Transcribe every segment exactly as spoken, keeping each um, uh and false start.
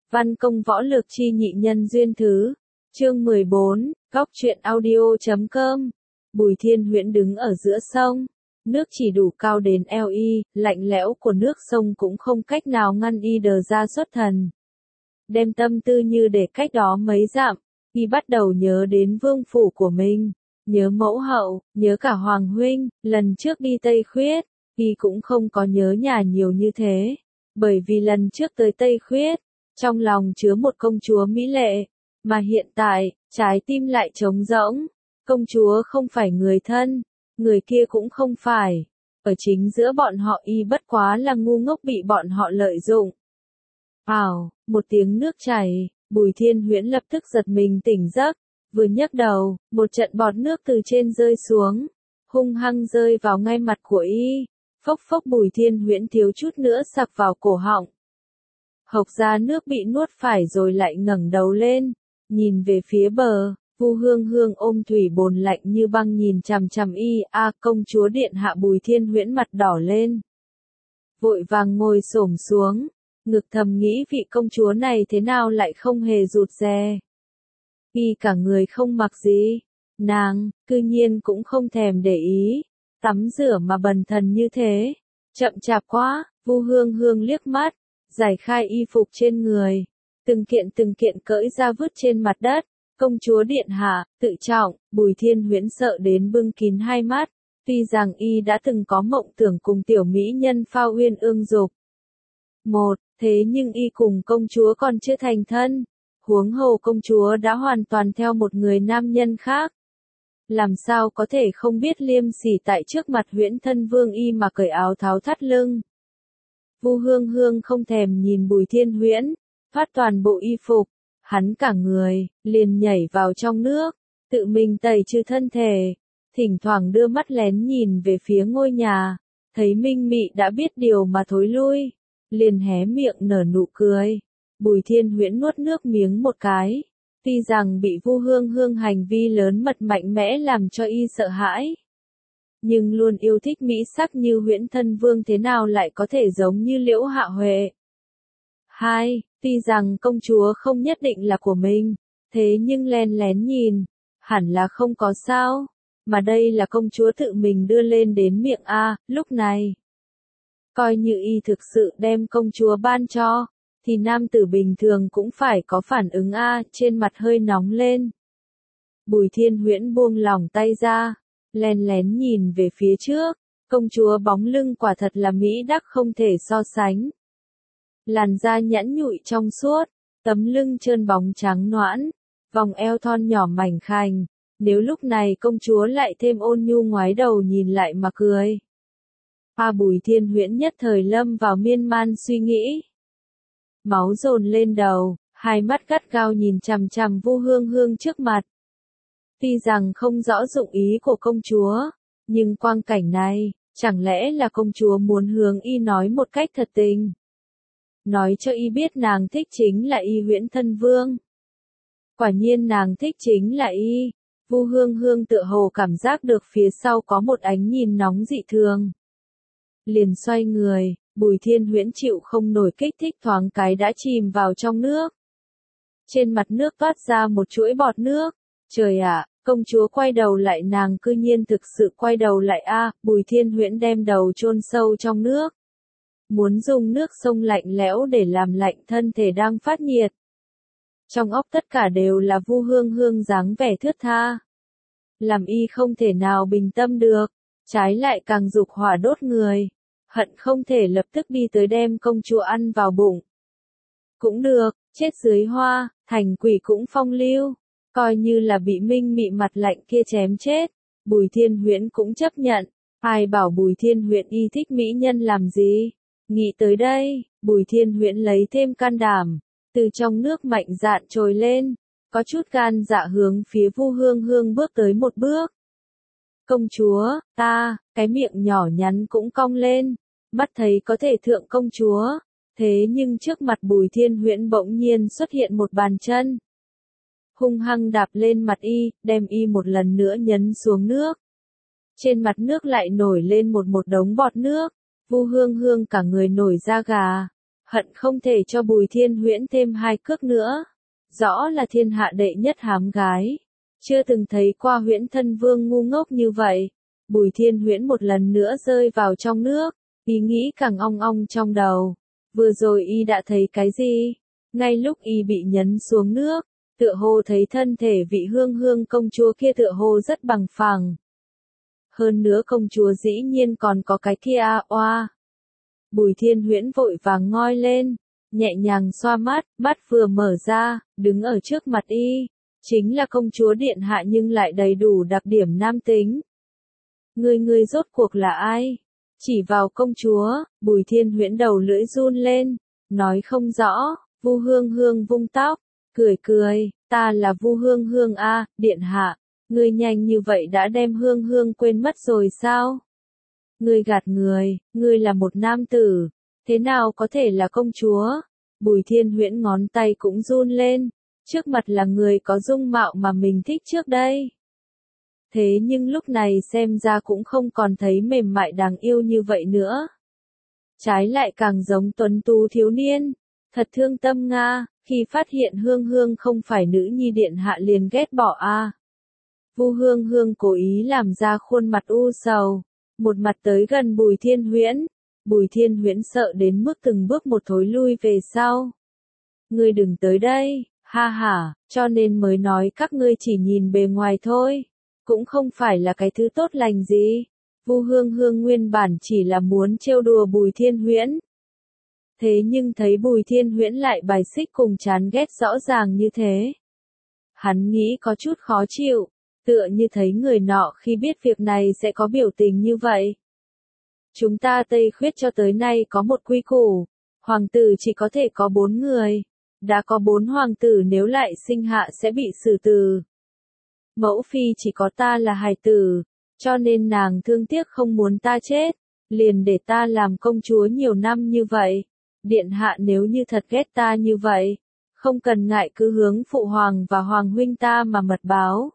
Văn công võ lược chi nhị nhân duyên thứ. Chương mười bốn, góc truyện audio chấm com. Bùi Thiên Huyễn đứng ở giữa sông. Nước chỉ đủ cao đến eo y, lạnh lẽo của nước sông cũng không cách nào ngăn y đờ ra xuất thần. Đem tâm tư như để cách đó mấy dặm, y bắt đầu nhớ đến vương phủ của mình, nhớ mẫu hậu, nhớ cả Hoàng huynh, lần trước đi Tây Khuyết, y cũng không có nhớ nhà nhiều như thế, bởi vì lần trước tới Tây Khuyết, trong lòng chứa một công chúa mỹ lệ, mà hiện tại, trái tim lại trống rỗng, công chúa không phải người thân, người kia cũng không phải, ở chính giữa bọn họ y bất quá là ngu ngốc bị bọn họ lợi dụng. Ào, một tiếng nước chảy, Bùi Thiên Huyễn lập tức giật mình tỉnh giấc, vừa nhấc đầu, một trận bọt nước từ trên rơi xuống, hung hăng rơi vào ngay mặt của y, phốc phốc Bùi Thiên Huyễn thiếu chút nữa sặc vào cổ họng. Hộc ra nước bị nuốt phải rồi lại ngẩng đầu lên, nhìn về phía bờ, Vu Hương Hương ôm thủy bồn lạnh như băng nhìn chằm chằm y, a công chúa điện hạ. Bùi Thiên Huyễn mặt đỏ lên, vội vàng ngồi xổm xuống, ngực thầm nghĩ vị công chúa này thế nào lại không hề rụt rè. Y cả người không mặc gì, nàng, cư nhiên cũng không thèm để ý, tắm rửa mà bần thần như thế, chậm chạp quá. Vu Hương Hương liếc mắt, giải khai y phục trên người, từng kiện từng kiện cởi ra vứt trên mặt đất. Công chúa điện hạ, tự trọng. Bùi Thiên Huyễn sợ đến bưng kín hai mắt, tuy rằng y đã từng có mộng tưởng cùng tiểu mỹ nhân Phao Uyên ương dục. Một, thế nhưng y cùng công chúa còn chưa thành thân, huống hồ công chúa đã hoàn toàn theo một người nam nhân khác. Làm sao có thể không biết liêm sỉ tại trước mặt Huyễn thân vương y mà cởi áo tháo thắt lưng. Vu Hương Hương không thèm nhìn Bùi Thiên Huyễn, phát toàn bộ y phục, hắn cả người, liền nhảy vào trong nước, tự mình tẩy trừ thân thể, thỉnh thoảng đưa mắt lén nhìn về phía ngôi nhà, thấy Minh Mị đã biết điều mà thối lui, liền hé miệng nở nụ cười. Bùi Thiên Huyễn nuốt nước miếng một cái, tuy rằng bị Vu Hương Hương hành vi lớn mật mạnh mẽ làm cho y sợ hãi, nhưng luôn yêu thích mỹ sắc như Huyễn thân vương thế nào lại có thể giống như Liễu Hạ Huệ. Hai, tuy rằng công chúa không nhất định là của mình, thế nhưng len lén nhìn, hẳn là không có sao, mà đây là công chúa tự mình đưa lên đến miệng a, lúc này. Coi như y thực sự đem công chúa ban cho, thì nam tử bình thường cũng phải có phản ứng a, trên mặt hơi nóng lên. Bùi Thiên Huyễn buông lỏng tay ra, len lén nhìn về phía trước, công chúa bóng lưng quả thật là mỹ đắc không thể so sánh. Làn da nhẵn nhụi trong suốt, tấm lưng trơn bóng trắng nõn, vòng eo thon nhỏ mảnh khảnh, nếu lúc này công chúa lại thêm ôn nhu ngoái đầu nhìn lại mà cười. A Bùi Thiên Huyễn nhất thời lâm vào miên man suy nghĩ. Máu dồn lên đầu, hai mắt gắt gao nhìn chằm chằm Vu Hương Hương trước mặt. Tuy rằng không rõ dụng ý của công chúa, nhưng quang cảnh này, chẳng lẽ là công chúa muốn hướng y nói một cách thật tình. Nói cho y biết nàng thích chính là y Huyễn thân vương. Quả nhiên nàng thích chính là y. Vu Hương Hương tựa hồ cảm giác được phía sau có một ánh nhìn nóng dị thường. Liền xoay người, Bùi Thiên Huyễn chịu không nổi kích thích thoáng cái đã chìm vào trong nước. Trên mặt nước toát ra một chuỗi bọt nước. Trời ạ, công chúa quay đầu lại, nàng cư nhiên thực sự quay đầu lại a, à, Bùi Thiên Huyễn đem đầu chôn sâu trong nước. Muốn dùng nước sông lạnh lẽo để làm lạnh thân thể đang phát nhiệt. Trong óc tất cả đều là Vu Hương Hương dáng vẻ thướt tha. Làm y không thể nào bình tâm được, trái lại càng dục hỏa đốt người, hận không thể lập tức đi tới đem công chúa ăn vào bụng. Cũng được, chết dưới hoa, thành quỷ cũng phong lưu, coi như là bị Minh Mị mặt lạnh kia chém chết, Bùi Thiên Huyễn cũng chấp nhận, ai bảo Bùi Thiên Huyễn y thích mỹ nhân làm gì. Nghĩ tới đây, Bùi Thiên Huyễn lấy thêm can đảm, từ trong nước mạnh dạn trồi lên, có chút gan dạ hướng phía Vu Hương Hương bước tới một bước. Công chúa, ta, cái miệng nhỏ nhắn cũng cong lên, mắt thấy có thể thượng công chúa, thế nhưng trước mặt Bùi Thiên Huyễn bỗng nhiên xuất hiện một bàn chân. Hung hăng đạp lên mặt y, đem y một lần nữa nhấn xuống nước. Trên mặt nước lại nổi lên một một đống bọt nước. Vu Hương Hương cả người nổi da gà, hận không thể cho Bùi Thiên Huyễn thêm hai cước nữa. Rõ là thiên hạ đệ nhất hám gái. Chưa từng thấy qua Huyễn Thân Vương ngu ngốc như vậy. Bùi Thiên Huyễn một lần nữa rơi vào trong nước, ý nghĩ càng ong ong trong đầu. Vừa rồi y đã thấy cái gì? Ngay lúc y bị nhấn xuống nước, tựa hồ thấy thân thể vị hương hương công chúa kia tựa hồ rất bằng phẳng. Hơn nữa công chúa dĩ nhiên còn có cái kia a oa. Bùi Thiên Huyễn vội vàng ngoi lên, nhẹ nhàng xoa mắt, mắt vừa mở ra, đứng ở trước mặt y. Chính là công chúa điện hạ nhưng lại đầy đủ đặc điểm nam tính. Người người rốt cuộc là ai? Chỉ vào công chúa, Bùi Thiên Huyễn đầu lưỡi run lên, nói không rõ. Vu Hương Hương vung tóc, cười cười, ta là Vu Hương Hương a, điện hạ. Ngươi nhanh như vậy đã đem Hương Hương quên mất rồi sao? Ngươi gạt người, ngươi là một nam tử, thế nào có thể là công chúa? Bùi Thiên Huyễn ngón tay cũng run lên, trước mặt là người có dung mạo mà mình thích trước đây. Thế nhưng lúc này xem ra cũng không còn thấy mềm mại đáng yêu như vậy nữa. Trái lại càng giống tuấn tú thiếu niên, thật thương tâm nga, khi phát hiện Hương Hương không phải nữ nhi điện hạ liền ghét bỏ a. Vu Hương Hương cố ý làm ra khuôn mặt u sầu, một mặt tới gần Bùi Thiên Huyễn. Bùi Thiên Huyễn sợ đến mức từng bước một thối lui về sau. Ngươi đừng tới đây, ha ha, cho nên mới nói các ngươi chỉ nhìn bề ngoài thôi, cũng không phải là cái thứ tốt lành gì. Vu Hương Hương nguyên bản chỉ là muốn trêu đùa Bùi Thiên Huyễn. Thế nhưng thấy Bùi Thiên Huyễn lại bài xích cùng chán ghét rõ ràng như thế. Hắn nghĩ có chút khó chịu, tựa như thấy người nọ khi biết việc này sẽ có biểu tình như vậy. Chúng ta Tây Khuyết cho tới nay có một quy củ, hoàng tử chỉ có thể có bốn người. Đã có bốn hoàng tử nếu lại sinh hạ sẽ bị xử tử. Mẫu phi chỉ có ta là hài tử, cho nên nàng thương tiếc không muốn ta chết, liền để ta làm công chúa nhiều năm như vậy. Điện hạ nếu như thật ghét ta như vậy, không cần ngại cứ hướng phụ hoàng và hoàng huynh ta mà mật báo.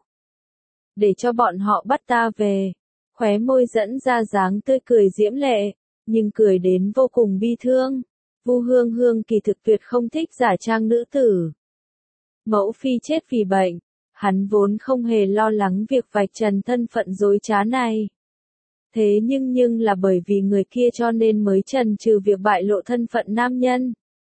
Để cho bọn họ bắt ta về. Khóe môi dẫn ra dáng tươi cười diễm lệ, nhưng cười đến vô cùng bi thương. Vu Hương Hương kỳ thực tuyệt không thích giả trang nữ tử. Mẫu phi chết vì bệnh, hắn vốn không hề lo lắng việc vạch trần thân phận dối trá này. Thế nhưng nhưng là bởi vì người kia cho nên mới trần trừ việc bại lộ thân phận nam nhân.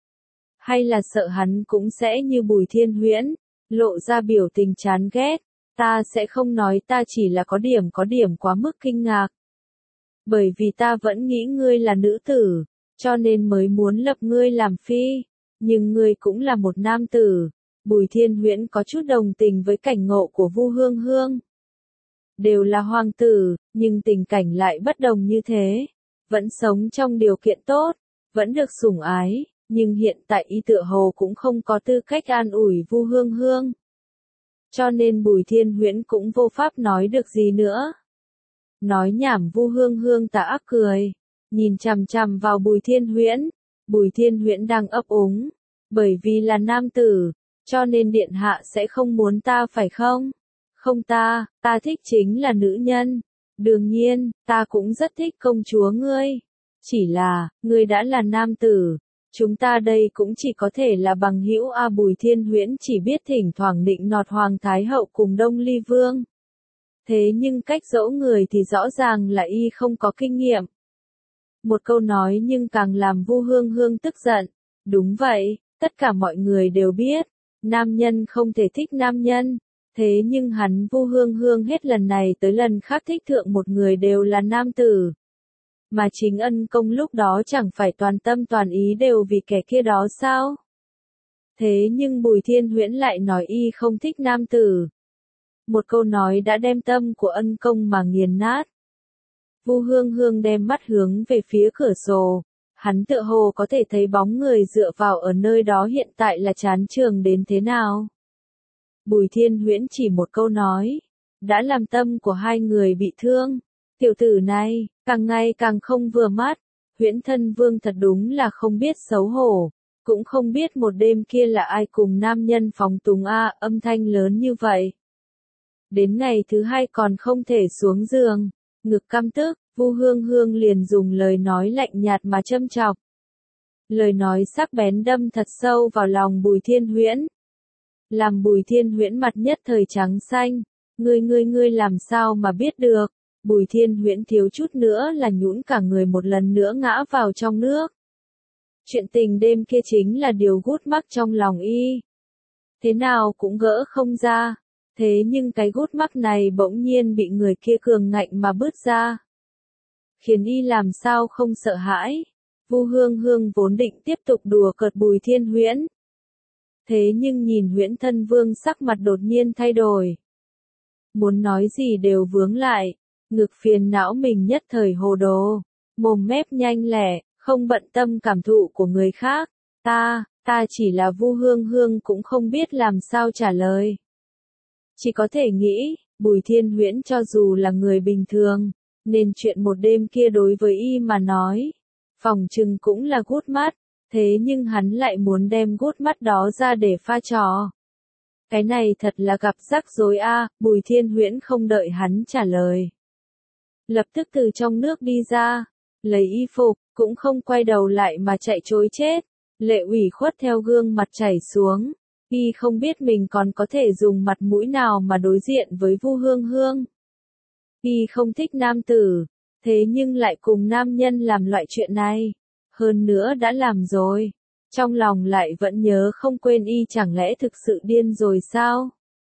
Hay là sợ hắn cũng sẽ như Bùi Thiên Huyễn, lộ ra biểu tình chán ghét. Ta sẽ không nói ta chỉ là có điểm có điểm quá mức kinh ngạc. Bởi vì ta vẫn nghĩ ngươi là nữ tử, cho nên mới muốn lập ngươi làm phi. Nhưng ngươi cũng là một nam tử. Bùi Thiên Huyễn có chút đồng tình với cảnh ngộ của Vu Hương Hương. Đều là hoàng tử, nhưng tình cảnh lại bất đồng như thế. Vẫn sống trong điều kiện tốt, vẫn được sủng ái, nhưng hiện tại y tựa hồ cũng không có tư cách an ủi Vu Hương Hương. Cho nên Bùi Thiên Huyễn cũng vô pháp nói được gì nữa. Nói nhảm. Vu Hương Hương tà ác cười, nhìn chằm chằm vào Bùi Thiên Huyễn. Bùi Thiên Huyễn đang ấp úng, bởi vì là nam tử, cho nên điện hạ sẽ không muốn ta phải không? Không ta, ta thích chính là nữ nhân. Đương nhiên, ta cũng rất thích công chúa ngươi. Chỉ là, ngươi đã là nam tử. Chúng ta đây cũng chỉ có thể là bằng hữu a. Bùi Thiên Huyễn chỉ biết thỉnh thoảng nịnh nọt Hoàng Thái Hậu cùng Đông Ly Vương. Thế nhưng cách dỗ người thì rõ ràng là y không có kinh nghiệm. Một câu nói nhưng càng làm Vu Hương Hương tức giận. Đúng vậy, tất cả mọi người đều biết, nam nhân không thể thích nam nhân. Thế nhưng hắn Vu Hương Hương hết lần này tới lần khác thích thượng một người đều là nam tử. Mà chính ân công lúc đó chẳng phải toàn tâm toàn ý đều vì kẻ kia đó sao? Thế nhưng Bùi Thiên Huyễn lại nói y không thích nam tử. Một câu nói đã đem tâm của ân công mà nghiền nát. Vu Hương Hương đem mắt hướng về phía cửa sổ. Hắn tựa hồ có thể thấy bóng người dựa vào ở nơi đó hiện tại là chán trường đến thế nào. Bùi Thiên Huyễn chỉ một câu nói, đã làm tâm của hai người bị thương. Tiểu tử này, càng ngày càng không vừa mắt. Huyễn Thân Vương thật đúng là không biết xấu hổ. Cũng không biết một đêm kia là ai cùng nam nhân phóng túng a, âm thanh lớn như vậy. Đến ngày thứ hai còn không thể xuống giường. Ngực căm tức, Vu Hương Hương liền dùng lời nói lạnh nhạt mà châm chọc. Lời nói sắc bén đâm thật sâu vào lòng Bùi Thiên Huyễn. Làm Bùi Thiên Huyễn mặt nhất thời trắng xanh. Ngươi ngươi ngươi làm sao mà biết được? Bùi Thiên Huyễn thiếu chút nữa là nhũn cả người một lần nữa ngã vào trong nước. Chuyện tình đêm kia chính là điều gút mắc trong lòng y. Thế nào cũng gỡ không ra. Thế nhưng cái gút mắc này bỗng nhiên bị người kia cường ngạnh mà bứt ra. Khiến y làm sao không sợ hãi. Vu Hương Hương vốn định tiếp tục đùa cợt Bùi Thiên Huyễn. Thế nhưng nhìn Huyễn Thân Vương sắc mặt đột nhiên thay đổi. Muốn nói gì đều vướng lại. Ngực phiền não mình nhất thời hồ đồ. Mồm mép nhanh lẻ, không bận tâm cảm thụ của người khác. Ta, ta chỉ là Vu Hương Hương cũng không biết làm sao trả lời. Chỉ có thể nghĩ, Bùi Thiên Huyễn cho dù là người bình thường, nên chuyện một đêm kia đối với y mà nói, phòng chừng cũng là gút mắt, thế nhưng hắn lại muốn đem gút mắt đó ra để pha trò. Cái này thật là gặp rắc rối a. Bùi Thiên Huyễn không đợi hắn trả lời. Lập tức từ trong nước đi ra, lấy y phục, cũng không quay đầu lại mà chạy trối chết, lệ ủy khuất theo gương mặt chảy xuống. Y không biết mình còn có thể dùng mặt mũi nào mà đối diện với Vu Hương Hương. Y không thích nam tử, thế nhưng lại cùng nam nhân làm loại chuyện này. Hơn nữa đã làm rồi. Trong lòng lại vẫn nhớ không quên y, chẳng lẽ thực sự điên rồi sao?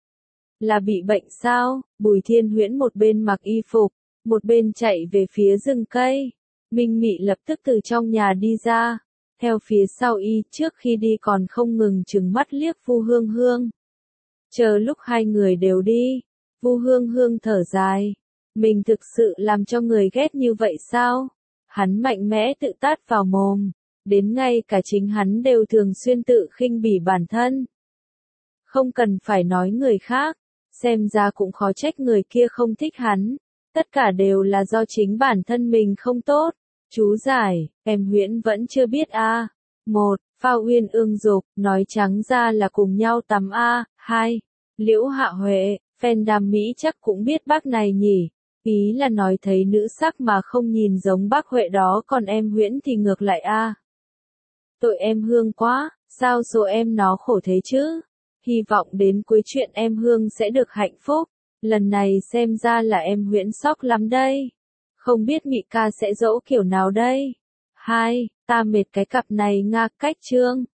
Là bị bệnh sao? Bùi Thiên Huyễn một bên mặc y phục, một bên chạy về phía rừng cây. Minh Mị lập tức từ trong nhà đi ra. Theo phía sau y, trước khi đi còn không ngừng trừng mắt liếc Vu Hương Hương. Chờ lúc hai người đều đi, Vu Hương Hương thở dài. Mình thực sự làm cho người ghét như vậy sao? Hắn mạnh mẽ tự tát vào mồm. Đến ngay cả chính hắn đều thường xuyên tự khinh bỉ bản thân. Không cần phải nói người khác, xem ra cũng khó trách người kia không thích hắn. Tất cả đều là do chính bản thân mình không tốt. Chú giải, em Huyễn vẫn chưa biết a. À. một. Phao Uyên Ương Dục, nói trắng ra là cùng nhau tắm a. À. hai. Liễu Hạ Huệ, fan đam mỹ chắc cũng biết bác này nhỉ. Ý là nói thấy nữ sắc mà không nhìn giống bác Huệ đó, còn em Huyễn thì ngược lại a. À. Tội em Hương quá, sao số em nó khổ thế chứ? Hy vọng đến cuối chuyện em Hương sẽ được hạnh phúc. Lần này xem ra là em Huyễn sốc lắm đây. Không biết Mị ca sẽ dỗ kiểu nào đây? hai. Ta mệt cái cặp này nga cách chương.